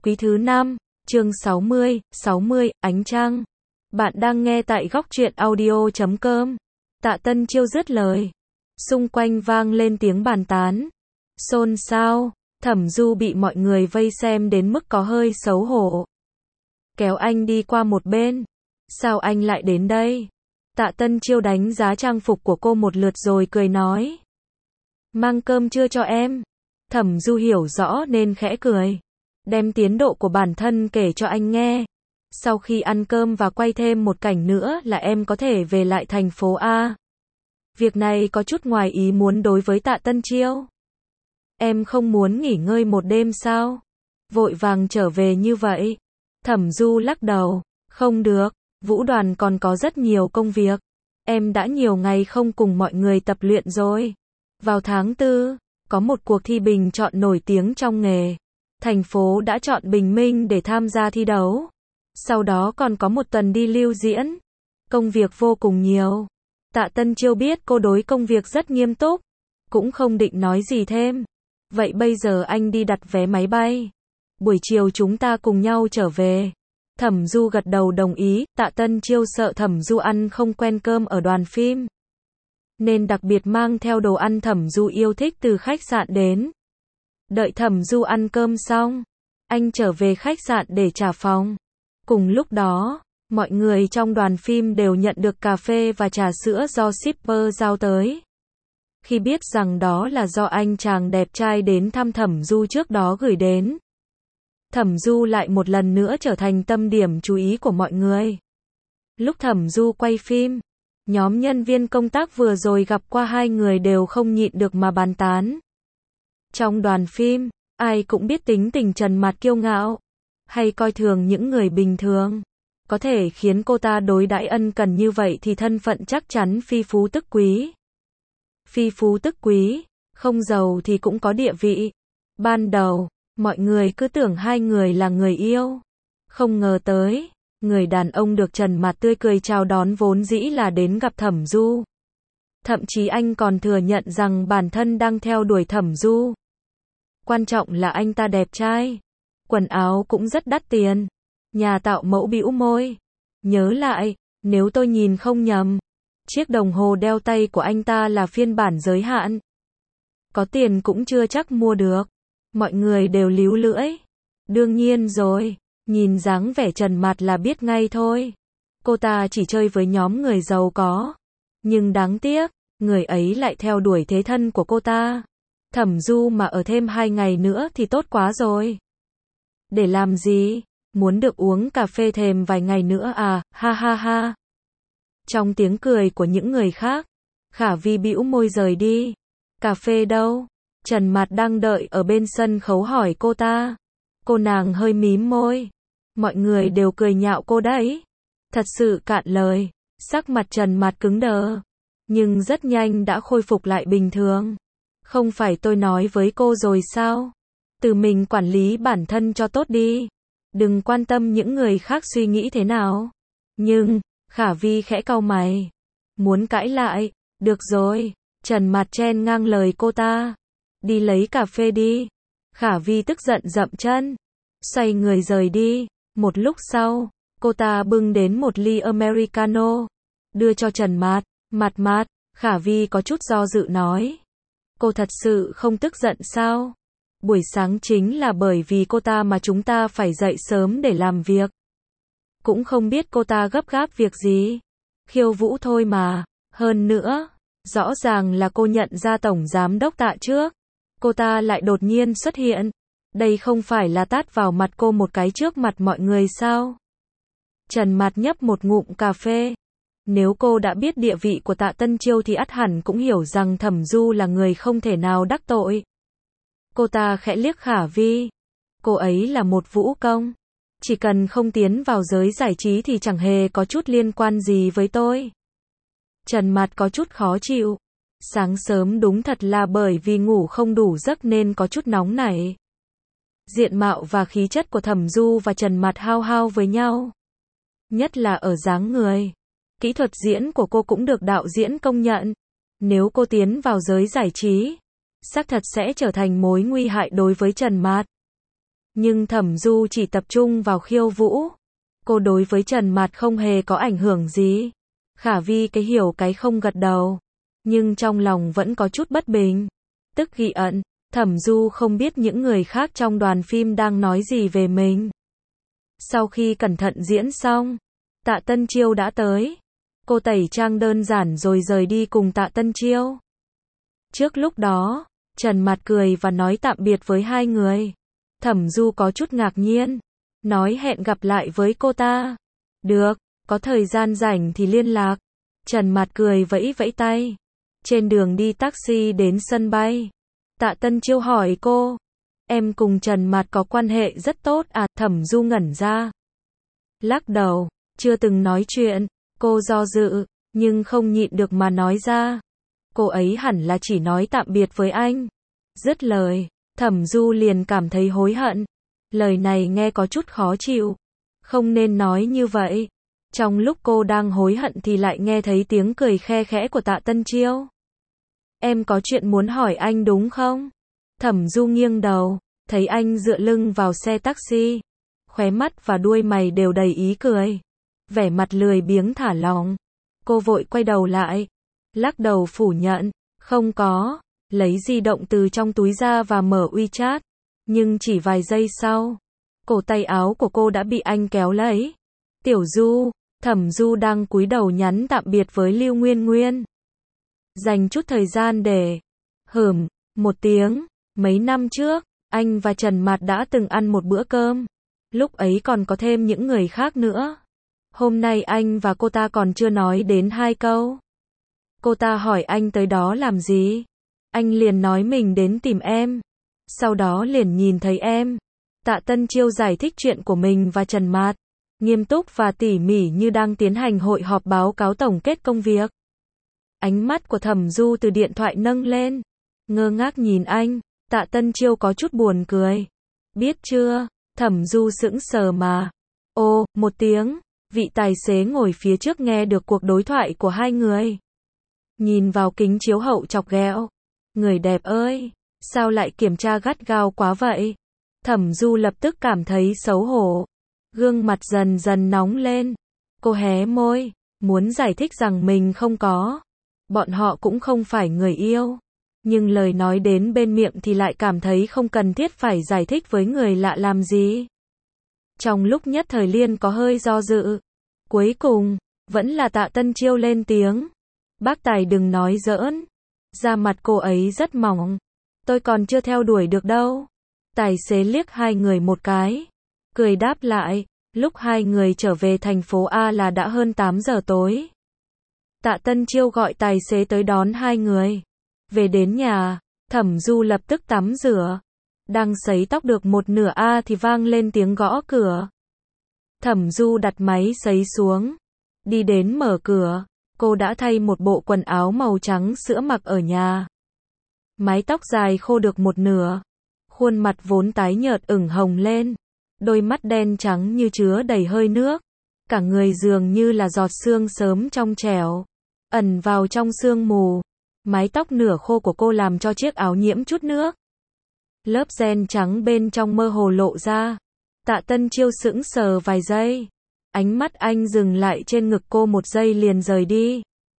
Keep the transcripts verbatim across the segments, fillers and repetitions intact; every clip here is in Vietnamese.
Quý thứ năm, chương sáu mươi, sáu mươi, ánh trăng. Bạn đang nghe tại góc truyện audio chấm com. Tạ Tân Chiêu dứt lời. Xung quanh vang lên tiếng bàn tán. Xôn xao, Thẩm Du bị mọi người vây xem đến mức có hơi xấu hổ. Kéo anh đi qua một bên. Sao anh lại đến đây? Tạ Tân Chiêu đánh giá trang phục của cô một lượt rồi cười nói. Mang cơm chưa cho em? Thẩm Du hiểu rõ nên khẽ cười. Đem tiến độ của bản thân kể cho anh nghe. Sau khi ăn cơm và quay thêm một cảnh nữa là em có thể về lại thành phố A. Việc này có chút ngoài ý muốn đối với Tạ Tân Chiêu. Em không muốn nghỉ ngơi một đêm sao? Vội vàng trở về như vậy. Thẩm Du lắc đầu. Không được, Vũ đoàn còn có rất nhiều công việc. Em đã nhiều ngày không cùng mọi người tập luyện rồi. Vào tháng tư, có một cuộc thi bình chọn nổi tiếng trong nghề. Thành phố đã chọn Bình Minh để tham gia thi đấu. Sau đó còn có một tuần đi lưu diễn. Công việc vô cùng nhiều. Tạ Tân Chiêu biết cô đối công việc rất nghiêm túc. Cũng không định nói gì thêm. Vậy bây giờ anh đi đặt vé máy bay. Buổi chiều chúng ta cùng nhau trở về. Thẩm Du gật đầu đồng ý. Tạ Tân Chiêu sợ Thẩm Du ăn không quen cơm ở đoàn phim. Nên đặc biệt mang theo đồ ăn Thẩm Du yêu thích từ khách sạn đến. Đợi Thẩm Du ăn cơm xong, anh trở về khách sạn để trả phòng. Cùng lúc đó, mọi người trong đoàn phim đều nhận được cà phê và trà sữa do shipper giao tới. Khi biết rằng đó là do anh chàng đẹp trai đến thăm Thẩm Du trước đó gửi đến, Thẩm Du lại một lần nữa trở thành tâm điểm chú ý của mọi người. Lúc Thẩm Du quay phim, nhóm nhân viên công tác vừa rồi gặp qua hai người đều không nhịn được mà bàn tán. Trong đoàn phim, ai cũng biết tính tình Trần Mạt kiêu ngạo, hay coi thường những người bình thường. Có thể khiến cô ta đối đãi ân cần như vậy thì thân phận chắc chắn phi phú tức quý. Phi phú tức quý, không giàu thì cũng có địa vị. Ban đầu, mọi người cứ tưởng hai người là người yêu. Không ngờ tới, người đàn ông được Trần Mạt tươi cười chào đón vốn dĩ là đến gặp Thẩm Du. Thậm chí anh còn thừa nhận rằng bản thân đang theo đuổi Thẩm Du. Quan trọng là anh ta đẹp trai. Quần áo cũng rất đắt tiền. Nhà tạo mẫu bĩu môi. Nhớ lại, nếu tôi nhìn không nhầm, chiếc đồng hồ đeo tay của anh ta là phiên bản giới hạn. Có tiền cũng chưa chắc mua được. Mọi người đều líu lưỡi. Đương nhiên rồi, nhìn dáng vẻ Trần Mạt là biết ngay thôi. Cô ta chỉ chơi với nhóm người giàu có. Nhưng đáng tiếc, người ấy lại theo đuổi thế thân của cô ta. Thẩm Du mà ở thêm hai ngày nữa thì tốt quá rồi. Để làm gì? Muốn được uống cà phê thêm vài ngày nữa à, ha ha ha. Trong tiếng cười của những người khác, Khả Vi bĩu môi rời đi. Cà phê đâu? Trần Mạt đang đợi ở bên sân khấu hỏi cô ta. Cô nàng hơi mím môi. Mọi người đều cười nhạo cô đấy. Thật sự cạn lời. Sắc mặt Trần Mạt cứng đờ. Nhưng rất nhanh đã khôi phục lại bình thường. Không phải tôi nói với cô rồi sao? Tự mình quản lý bản thân cho tốt đi. Đừng quan tâm những người khác suy nghĩ thế nào. Nhưng, Khả Vi khẽ cau mày. Muốn cãi lại. Được rồi. Trần Mạt chen ngang lời cô ta. Đi lấy cà phê đi. Khả Vi tức giận dậm chân. Xoay người rời đi. Một lúc sau, cô ta bưng đến một ly Americano. Đưa cho Trần Mạt. Mạt Mạt, Khả Vi có chút do dự nói. Cô thật sự không tức giận sao? Buổi sáng chính là bởi vì cô ta mà chúng ta phải dậy sớm để làm việc. Cũng không biết cô ta gấp gáp việc gì. Khiêu vũ thôi mà. Hơn nữa, rõ ràng là cô nhận ra tổng giám đốc Tạ trước. Cô ta lại đột nhiên xuất hiện. Đây không phải là tát vào mặt cô một cái trước mặt mọi người sao? Trần Mạt nhấp một ngụm cà phê. Nếu cô đã biết địa vị của Tạ Tân Chiêu thì ắt hẳn cũng hiểu rằng Thẩm Du là người không thể nào đắc tội. Cô ta khẽ liếc Khả Vi. Cô ấy là một vũ công. Chỉ cần không tiến vào giới giải trí thì chẳng hề có chút liên quan gì với tôi. Trần Mạt có chút khó chịu. Sáng sớm đúng thật là bởi vì ngủ không đủ giấc nên có chút nóng nảy. Diện mạo và khí chất của Thẩm Du và Trần Mạt hao hao với nhau. Nhất là ở dáng người. Kỹ thuật diễn của cô cũng được đạo diễn công nhận. Nếu cô tiến vào giới giải trí, xác thật sẽ trở thành mối nguy hại đối với Trần Mạt. Nhưng Thẩm Du chỉ tập trung vào khiêu vũ. Cô đối với Trần Mạt không hề có ảnh hưởng gì. Khả Vi cái hiểu cái không gật đầu. Nhưng trong lòng vẫn có chút bất bình. Tức ghi ẩn, Thẩm Du không biết những người khác trong đoàn phim đang nói gì về mình. Sau khi cẩn thận diễn xong, Tạ Tân Chiêu đã tới. Cô tẩy trang đơn giản rồi rời đi cùng Tạ Tân Chiêu. Trước lúc đó, Trần Mạt cười và nói tạm biệt với hai người. Thẩm Du có chút ngạc nhiên, nói hẹn gặp lại với cô ta. Được, có thời gian rảnh thì liên lạc. Trần Mạt cười vẫy vẫy tay. Trên đường đi taxi đến sân bay, Tạ Tân Chiêu hỏi cô, em cùng Trần Mạt có quan hệ rất tốt à? Thẩm Du ngẩn ra, lắc đầu, chưa từng nói chuyện. Cô do dự, nhưng không nhịn được mà nói ra. Cô ấy hẳn là chỉ nói tạm biệt với anh. Dứt lời, Thẩm Du liền cảm thấy hối hận. Lời này nghe có chút khó chịu. Không nên nói như vậy. Trong lúc cô đang hối hận thì lại nghe thấy tiếng cười khe khẽ của Tạ Tân Chiêu. Em có chuyện muốn hỏi anh đúng không? Thẩm Du nghiêng đầu, thấy anh dựa lưng vào xe taxi. Khóe mắt và đuôi mày đều đầy ý cười. Vẻ mặt lười biếng thả lỏng. Cô vội quay đầu lại, lắc đầu phủ nhận, không có, lấy di động từ trong túi ra và mở WeChat. Nhưng chỉ vài giây sau, cổ tay áo của cô đã bị anh kéo lấy. Tiểu Du, Thẩm Du đang cúi đầu nhắn tạm biệt với Lưu Nguyên Nguyên. Dành chút thời gian để hửm một tiếng. Mấy năm trước, anh và Trần Mạt đã từng ăn một bữa cơm. Lúc ấy còn có thêm những người khác nữa. Hôm nay anh và cô ta còn chưa nói đến hai câu. Cô ta hỏi anh tới đó làm gì? Anh liền nói mình đến tìm em. Sau đó liền nhìn thấy em. Tạ Tân Chiêu giải thích chuyện của mình và Trần Mạt, nghiêm túc và tỉ mỉ như đang tiến hành hội họp báo cáo tổng kết công việc. Ánh mắt của Thẩm Du từ điện thoại nâng lên, ngơ ngác nhìn anh. Tạ Tân Chiêu có chút buồn cười. Biết chưa? Thẩm Du sững sờ mà. Ô, một tiếng. Vị tài xế ngồi phía trước nghe được cuộc đối thoại của hai người. Nhìn vào kính chiếu hậu chọc ghẹo. Người đẹp ơi, sao lại kiểm tra gắt gao quá vậy? Thẩm Du lập tức cảm thấy xấu hổ. Gương mặt dần dần nóng lên. Cô hé môi, muốn giải thích rằng mình không có. Bọn họ cũng không phải người yêu. Nhưng lời nói đến bên miệng thì lại cảm thấy không cần thiết phải giải thích với người lạ làm gì. Trong lúc nhất thời Liên có hơi do dự. Cuối cùng, vẫn là Tạ Tân Chiêu lên tiếng. Bác Tài đừng nói giỡn. Da mặt cô ấy rất mỏng. Tôi còn chưa theo đuổi được đâu. Tài xế liếc hai người một cái. Cười đáp lại. Lúc hai người trở về thành phố A là đã hơn tám giờ tối. Tạ Tân Chiêu gọi tài xế tới đón hai người. Về đến nhà, Thẩm Du lập tức tắm rửa. Đang sấy tóc được một nửa A thì vang lên tiếng gõ cửa. Thẩm Du đặt máy sấy xuống. Đi đến mở cửa. Cô đã thay một bộ quần áo màu trắng sữa mặc ở nhà. Mái tóc dài khô được một nửa. Khuôn mặt vốn tái nhợt ửng hồng lên. Đôi mắt đen trắng như chứa đầy hơi nước. Cả người dường như là giọt sương sớm trong trẻo. Ẩn vào trong sương mù. Mái tóc nửa khô của cô làm cho chiếc áo nhiễm chút nước. Lớp ren trắng bên trong mơ hồ lộ ra. Tạ Tân Chiêu sững sờ vài giây. Ánh mắt anh dừng lại trên ngực cô một giây liền rời đi.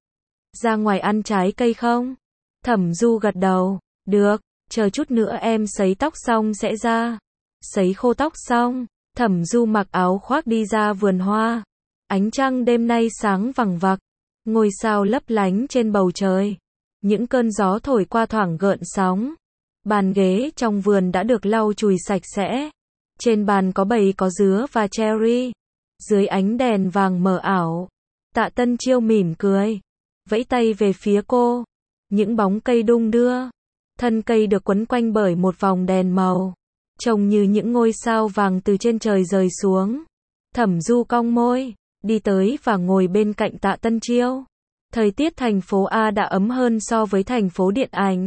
Ra ngoài ăn trái cây không? Thẩm Du gật đầu. Được, chờ chút nữa em sấy tóc xong sẽ ra. Sấy khô tóc xong, Thẩm Du mặc áo khoác đi ra vườn hoa. Ánh trăng đêm nay sáng vằng vặc. Ngôi sao lấp lánh trên bầu trời. Những cơn gió thổi qua thoảng gợn sóng. Bàn ghế trong vườn đã được lau chùi sạch sẽ. Trên bàn có bầy có dứa và cherry. Dưới ánh đèn vàng mờ ảo, Tạ Tân Chiêu mỉm cười, vẫy tay về phía cô. Những bóng cây đung đưa. Thân cây được quấn quanh bởi một vòng đèn màu. Trông như những ngôi sao vàng từ trên trời rơi xuống. Thẩm Du cong môi, đi tới và ngồi bên cạnh Tạ Tân Chiêu. Thời tiết thành phố A đã ấm hơn so với thành phố điện ảnh.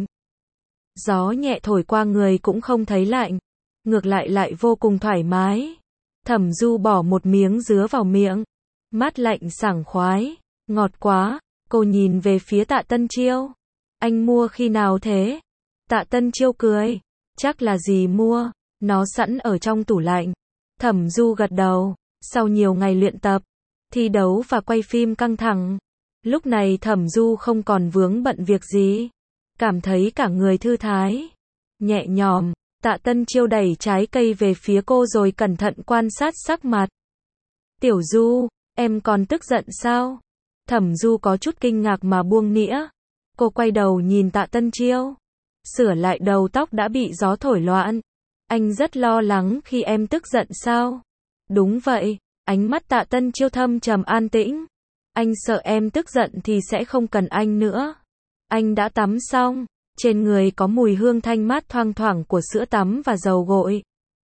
Gió nhẹ thổi qua người cũng không thấy lạnh. Ngược lại lại vô cùng thoải mái. Thẩm Du bỏ một miếng dứa vào miệng. Mát lạnh sảng khoái. Ngọt quá. Cô nhìn về phía Tạ Tân Chiêu. Anh mua khi nào thế? Tạ Tân Chiêu cười. Chắc là dì mua. Nó sẵn ở trong tủ lạnh. Thẩm Du gật đầu. Sau nhiều ngày luyện tập, thi đấu và quay phim căng thẳng, lúc này Thẩm Du không còn vướng bận việc gì. Cảm thấy cả người thư thái, nhẹ nhõm. Tạ Tân Chiêu đẩy trái cây về phía cô rồi cẩn thận quan sát sắc mặt. Tiểu Du, em còn tức giận sao? Thẩm Du có chút kinh ngạc mà buông nĩa. Cô quay đầu nhìn Tạ Tân Chiêu. Sửa lại đầu tóc đã bị gió thổi loạn. Anh rất lo lắng khi em tức giận sao? Đúng vậy, ánh mắt Tạ Tân Chiêu thâm trầm an tĩnh. Anh sợ em tức giận thì sẽ không cần anh nữa. Anh đã tắm xong, trên người có mùi hương thanh mát thoang thoảng của sữa tắm và dầu gội.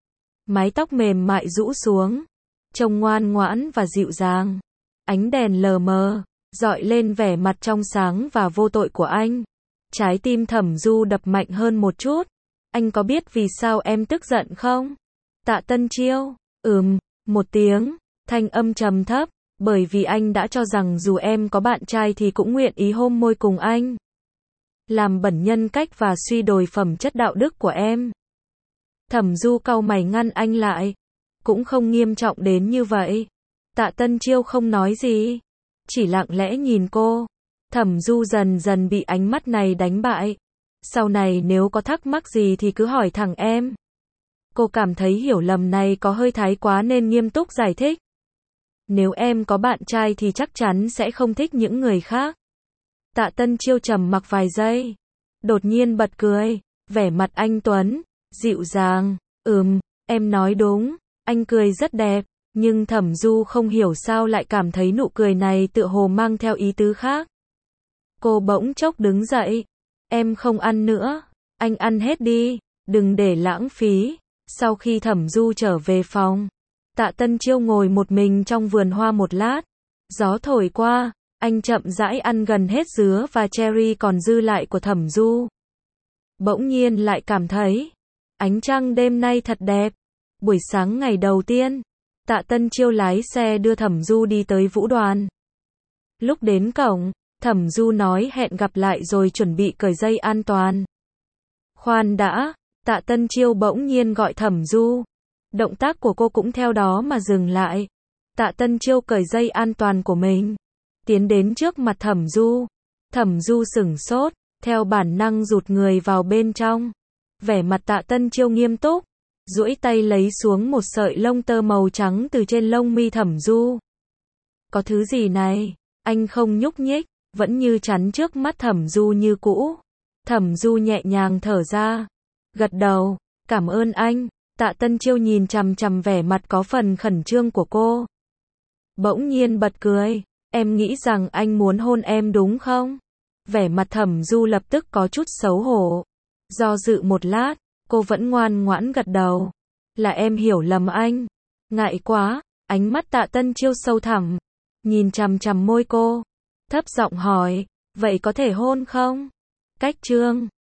Mái tóc mềm mại rũ xuống, trông ngoan ngoãn và dịu dàng. Ánh đèn lờ mờ, dọi lên vẻ mặt trong sáng và vô tội của anh. Trái tim Thẩm Du đập mạnh hơn một chút. Anh có biết vì sao em tức giận không? Tạ Tân Chiêu, ừm, một tiếng, thanh âm trầm thấp, bởi vì anh đã cho rằng dù em có bạn trai thì cũng nguyện ý hôn môi cùng anh. Làm bẩn nhân cách và suy đồi phẩm chất đạo đức của em. Thẩm Du cau mày ngăn anh lại. Cũng không nghiêm trọng đến như vậy. Tạ Tân Chiêu không nói gì, chỉ lặng lẽ nhìn cô. Thẩm Du dần dần bị ánh mắt này đánh bại. Sau này nếu có thắc mắc gì thì cứ hỏi thẳng em. Cô cảm thấy hiểu lầm này có hơi thái quá nên nghiêm túc giải thích. Nếu em có bạn trai thì chắc chắn sẽ không thích những người khác. Tạ Tân Chiêu trầm mặc vài giây, đột nhiên bật cười, vẻ mặt anh tuấn, dịu dàng. Ừm, em nói đúng. Anh cười rất đẹp, nhưng Thẩm Du không hiểu sao lại cảm thấy nụ cười này tựa hồ mang theo ý tứ khác. Cô bỗng chốc đứng dậy. Em không ăn nữa, anh ăn hết đi, đừng để lãng phí. Sau khi Thẩm Du trở về phòng, Tạ Tân Chiêu ngồi một mình trong vườn hoa một lát. Gió thổi qua, anh chậm rãi ăn gần hết dứa và cherry còn dư lại của Thẩm Du. Bỗng nhiên lại cảm thấy, ánh trăng đêm nay thật đẹp. Buổi sáng ngày đầu tiên, Tạ Tân Chiêu lái xe đưa Thẩm Du đi tới vũ đoàn. Lúc đến cổng, Thẩm Du nói hẹn gặp lại rồi chuẩn bị cởi dây an toàn. Khoan đã, Tạ Tân Chiêu bỗng nhiên gọi Thẩm Du. Động tác của cô cũng theo đó mà dừng lại. Tạ Tân Chiêu cởi dây an toàn của mình, tiến đến trước mặt Thẩm Du. Thẩm Du sửng sốt, theo bản năng rụt người vào bên trong. Vẻ mặt Tạ Tân Chiêu nghiêm túc, duỗi tay lấy xuống một sợi lông tơ màu trắng từ trên lông mi Thẩm Du. Có thứ gì này? Anh không nhúc nhích, vẫn như chắn trước mắt Thẩm Du như cũ. Thẩm Du nhẹ nhàng thở ra, gật đầu, cảm ơn anh. Tạ Tân Chiêu nhìn chằm chằm vẻ mặt có phần khẩn trương của cô. Bỗng nhiên bật cười, em nghĩ rằng anh muốn hôn em đúng không? Vẻ mặt Thẩm Du lập tức có chút xấu hổ. Do dự một lát, cô vẫn ngoan ngoãn gật đầu. Là em hiểu lầm anh. Ngại quá, ánh mắt Tạ Tân Chiêu sâu thẳm, nhìn chằm chằm môi cô, thấp giọng hỏi, vậy có thể hôn không? Cách chương